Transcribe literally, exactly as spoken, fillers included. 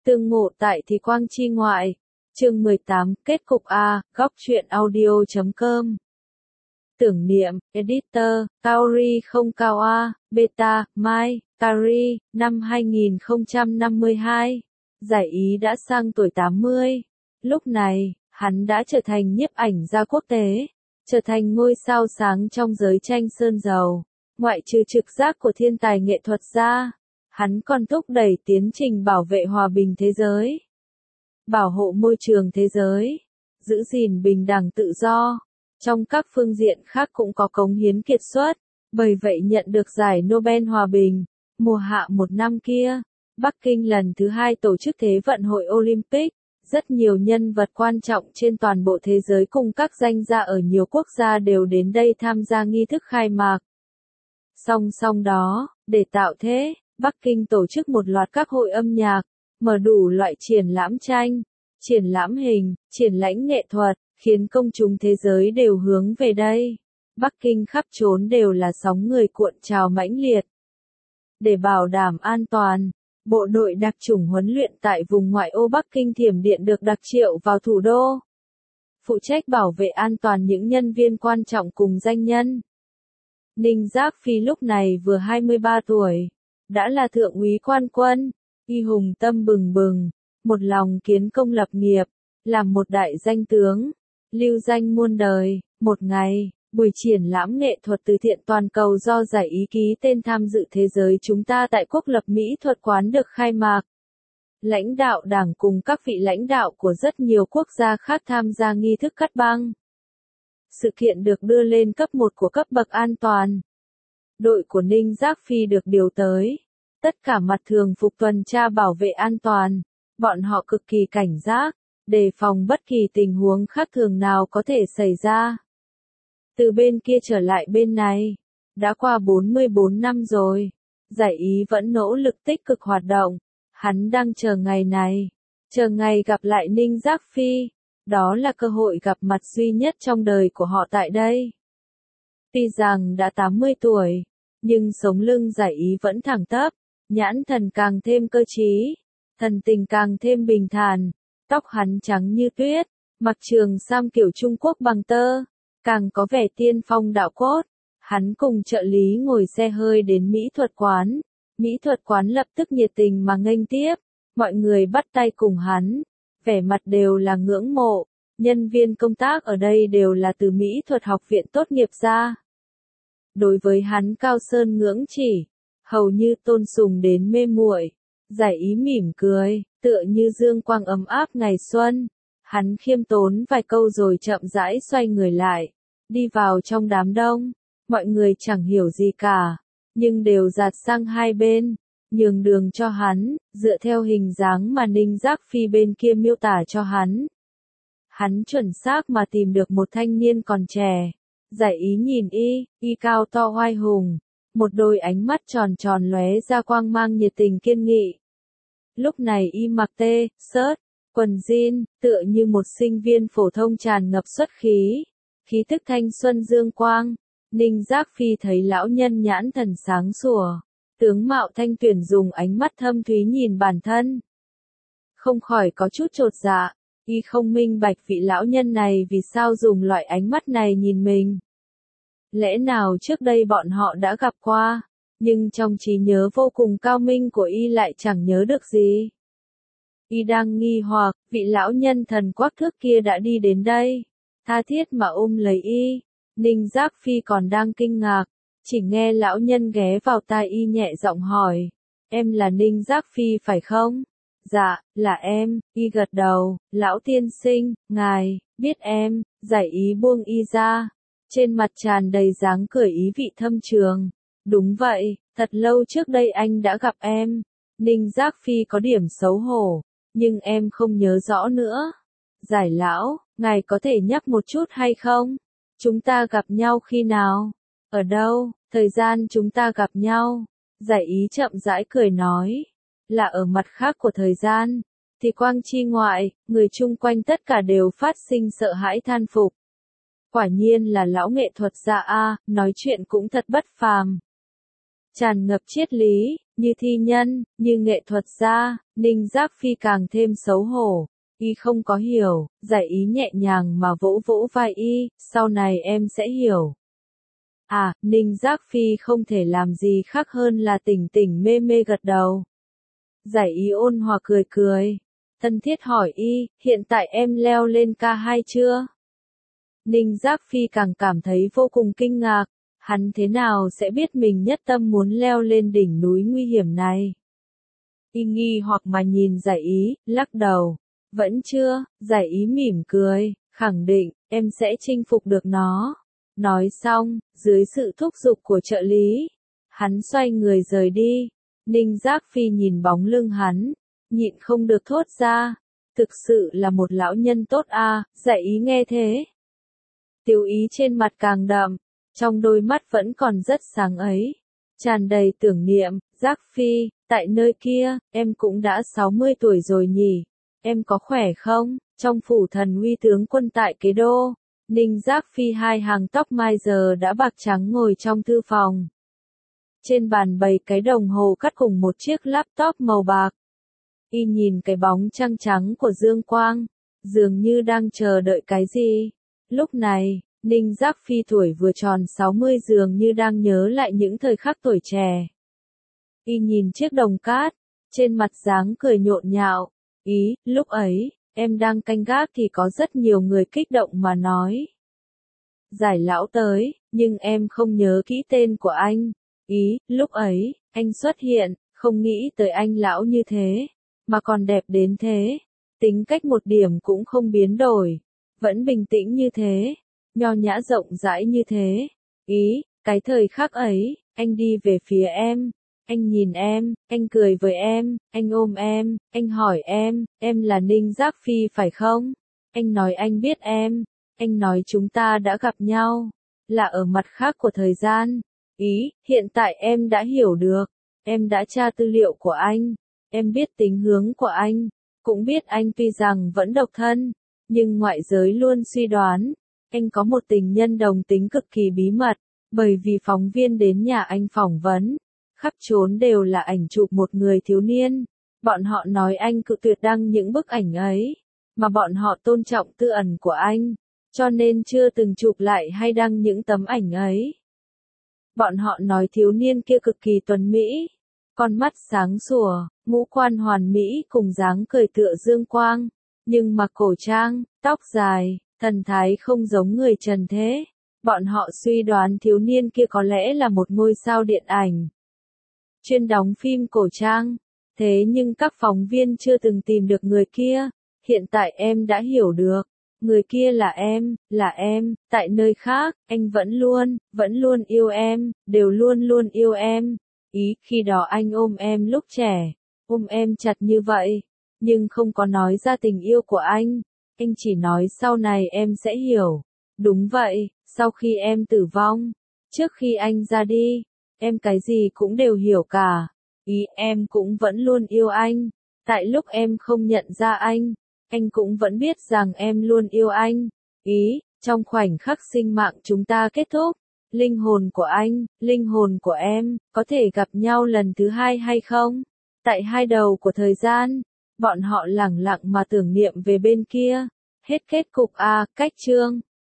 Tương ngộ tại thì quang chi ngoại. Chương mười tám, kết cục A, góc truyện audio chấm com. Tưởng niệm, editor, Kaori không cao A, beta, Mai, Kari, năm hai nghìn không trăm năm mươi hai. Giải ý đã sang tuổi tám mươi. Lúc này, hắn đã trở thành nhiếp ảnh gia quốc tế, trở thành ngôi sao sáng trong giới tranh sơn dầu. Ngoại trừ trực giác của thiên tài nghệ thuật ra, hắn còn thúc đẩy tiến trình bảo vệ hòa bình thế giới, bảo hộ môi trường thế giới, giữ gìn bình đẳng tự do. Trong các phương diện khác cũng có cống hiến kiệt xuất, bởi vậy nhận được giải Nobel Hòa bình. Mùa hạ một năm kia, Bắc Kinh lần thứ hai tổ chức Thế vận hội Olympic, rất nhiều nhân vật quan trọng trên toàn bộ thế giới cùng các danh gia ở nhiều quốc gia đều đến đây tham gia nghi thức khai mạc. Song song đó, để tạo thế, Bắc Kinh tổ chức một loạt các hội âm nhạc, mở đủ loại triển lãm tranh, triển lãm hình, triển lãm nghệ thuật, khiến công chúng thế giới đều hướng về đây. Bắc Kinh khắp trốn đều là sóng người cuộn trào mãnh liệt. Để bảo đảm an toàn, bộ đội đặc chủng huấn luyện tại vùng ngoại ô Bắc Kinh Thiểm Điện được đặc triệu vào thủ đô, phụ trách bảo vệ an toàn những nhân viên quan trọng cùng danh nhân. Ninh Giác Phi lúc này vừa hai mươi ba tuổi, đã là thượng úy quan quân, y hùng tâm bừng bừng, một lòng kiến công lập nghiệp, làm một đại danh tướng, lưu danh muôn đời. Một ngày, buổi triển lãm nghệ thuật từ thiện toàn cầu do giải ý ký tên tham dự thế giới chúng ta tại Quốc lập Mỹ thuật quán được khai mạc. Lãnh đạo đảng cùng các vị lãnh đạo của rất nhiều quốc gia khác tham gia nghi thức cắt băng. Sự kiện được đưa lên cấp một của cấp bậc an toàn. Đội của Ninh Giác Phi được điều tới. Tất cả mặt thường phục tuần tra bảo vệ an toàn. Bọn họ cực kỳ cảnh giác, đề phòng bất kỳ tình huống khác thường nào có thể xảy ra. Từ bên kia trở lại bên này, đã qua bốn mươi bốn năm rồi. Giải ý vẫn nỗ lực tích cực hoạt động. Hắn đang chờ ngày này, chờ ngày gặp lại Ninh Giác Phi. Đó là cơ hội gặp mặt duy nhất trong đời của họ tại đây. Tuy rằng đã tám mươi tuổi, nhưng sống lưng giải ý vẫn thẳng tắp, nhãn thần càng thêm cơ trí, thần tình càng thêm bình thản, tóc hắn trắng như tuyết, mặc trường sam kiểu Trung Quốc bằng tơ, càng có vẻ tiên phong đạo cốt. Hắn cùng trợ lý ngồi xe hơi đến mỹ thuật quán, mỹ thuật quán lập tức nhiệt tình mà nghênh tiếp, mọi người bắt tay cùng hắn, vẻ mặt đều là ngưỡng mộ. Nhân viên công tác ở đây đều là từ mỹ thuật học viện tốt nghiệp ra. Đối với hắn cao sơn ngưỡng chỉ, hầu như tôn sùng đến mê muội. Giải ý mỉm cười, tựa như dương quang ấm áp ngày xuân. Hắn khiêm tốn vài câu rồi chậm rãi xoay người lại, đi vào trong đám đông. Mọi người chẳng hiểu gì cả, nhưng đều dạt sang hai bên, nhường đường cho hắn, dựa theo hình dáng mà Ninh Giác Phi bên kia miêu tả cho hắn. Hắn chuẩn xác mà tìm được một thanh niên còn trẻ. Giải ý nhìn y, y cao to oai hùng, một đôi ánh mắt tròn tròn lóe ra quang mang nhiệt tình kiên nghị. Lúc này y mặc tê, sớt, quần jean, tựa như một sinh viên phổ thông tràn ngập xuất khí, khí thức thanh xuân dương quang. Ninh Giác Phi thấy lão nhân nhãn thần sáng sủa, tướng mạo thanh tuyển dùng ánh mắt thâm thúy nhìn bản thân. Không khỏi có chút chột dạ, y không minh bạch vị lão nhân này vì sao dùng loại ánh mắt này nhìn mình. Lẽ nào trước đây bọn họ đã gặp qua, nhưng trong trí nhớ vô cùng cao minh của y lại chẳng nhớ được gì. Y đang nghi hoặc, vị lão nhân thần quắc thước kia đã đi đến đây, tha thiết mà ôm lấy y. Ninh Giác Phi còn đang kinh ngạc, chỉ nghe lão nhân ghé vào tai y nhẹ giọng hỏi, em là Ninh Giác Phi phải không? Dạ, là em, y gật đầu. Lão tiên sinh, ngài, biết em. Giải ý buông y ra, trên mặt tràn đầy dáng cười ý vị thâm trường. Đúng vậy, thật lâu trước đây anh đã gặp em. Ninh Giác Phi có điểm xấu hổ, nhưng em không nhớ rõ nữa. Giải lão, ngài có thể nhắc một chút hay không? Chúng ta gặp nhau khi nào? Ở đâu? Thời gian chúng ta gặp nhau? Giải ý chậm rãi cười nói, là ở mặt khác của thời gian. Thì quang chi ngoại, người chung quanh tất cả đều phát sinh sợ hãi than phục. Quả nhiên là lão nghệ thuật gia a, nói chuyện cũng thật bất phàm. tràn ngập triết lý, như thi nhân, như nghệ thuật gia. Ninh Giác Phi càng thêm xấu hổ. Y không có hiểu, giải ý nhẹ nhàng mà vỗ vỗ vai y, sau này em sẽ hiểu. À, Ninh Giác Phi không thể làm gì khác hơn là tỉnh tỉnh mê mê gật đầu. Giải ý ôn hòa cười cười, thân thiết hỏi y, hiện tại em leo lên ca hai chưa? Ninh Giác Phi càng cảm thấy vô cùng kinh ngạc, hắn thế nào sẽ biết mình nhất tâm muốn leo lên đỉnh núi nguy hiểm này? Y nghi hoặc mà nhìn giải ý, lắc đầu. Vẫn chưa, giải ý mỉm cười, khẳng định, em sẽ chinh phục được nó. Nói xong, dưới sự thúc giục của trợ lý, hắn xoay người rời đi. Ninh Giác Phi nhìn bóng lưng hắn, nhịn không được thốt ra. Thực sự là một lão nhân tốt a. Giải ý nghe thế. Tiêu ý trên mặt càng đậm, trong đôi mắt vẫn còn rất sáng ấy. Tràn đầy tưởng niệm, Giác Phi, tại nơi kia, em cũng đã sáu mươi tuổi rồi nhỉ. Em có khỏe không? Trong phủ thần uy tướng quân tại Kế Đô, Ninh Giác Phi hai hàng tóc mai giờ đã bạc trắng ngồi trong thư phòng. Trên bàn bày cái đồng hồ cắt cùng một chiếc laptop màu bạc. Y nhìn cái bóng trăng trắng của Dương Quang, dường như đang chờ đợi cái gì. Lúc này, Ninh Giác Phi tuổi vừa tròn sáu mươi dường như đang nhớ lại những thời khắc tuổi trẻ. Y nhìn chiếc đồng cát, trên mặt dáng cười nhộn nhạo. Ý, lúc ấy, em đang canh gác thì có rất nhiều người kích động mà nói. Giải lão tới, nhưng em không nhớ kỹ tên của anh. Ý, lúc ấy, anh xuất hiện, không nghĩ tới anh lão như thế, mà còn đẹp đến thế. Tính cách một điểm cũng không biến đổi, vẫn bình tĩnh như thế, nho nhã rộng rãi như thế. Ý, cái thời khắc ấy, anh đi về phía em. Anh nhìn em, anh cười với em, anh ôm em, anh hỏi em, em là Ninh Giác Phi phải không? Anh nói anh biết em, anh nói chúng ta đã gặp nhau, là ở mặt khác của thời gian. Ý, hiện tại em đã hiểu được, em đã tra tư liệu của anh, em biết tính hướng của anh, cũng biết anh tuy rằng vẫn độc thân, nhưng ngoại giới luôn suy đoán, anh có một tình nhân đồng tính cực kỳ bí mật, bởi vì phóng viên đến nhà anh phỏng vấn. Khắp trốn đều là ảnh chụp một người thiếu niên. Bọn họ nói anh cự tuyệt đăng những bức ảnh ấy, mà bọn họ tôn trọng tư ẩn của anh, cho nên chưa từng chụp lại hay đăng những tấm ảnh ấy. Bọn họ nói thiếu niên kia cực kỳ tuấn mỹ, con mắt sáng sủa, ngũ quan hoàn mỹ cùng dáng cười tựa Dương Quang, nhưng mặc cổ trang, tóc dài, thần thái không giống người trần thế. Bọn họ suy đoán thiếu niên kia có lẽ là một ngôi sao điện ảnh, chuyên đóng phim cổ trang. Thế nhưng các phóng viên chưa từng tìm được người kia. Hiện tại em đã hiểu được. Người kia là em, là em, tại nơi khác, anh vẫn luôn, vẫn luôn yêu em, đều luôn luôn yêu em. Ý, khi đó anh ôm em lúc trẻ, ôm em chặt như vậy, nhưng không có nói ra tình yêu của anh. Anh chỉ nói sau này em sẽ hiểu. Đúng vậy, sau khi em tử vong, trước khi anh ra đi, em cái gì cũng đều hiểu cả. Ý, em cũng vẫn luôn yêu anh. Tại lúc em không nhận ra anh, anh cũng vẫn biết rằng em luôn yêu anh. Ý, trong khoảnh khắc sinh mạng chúng ta kết thúc, linh hồn của anh, linh hồn của em, có thể gặp nhau lần thứ hai hay không? Tại hai đầu của thời gian, bọn họ lẳng lặng mà tưởng niệm về bên kia. Hết kết cục A, cách chương.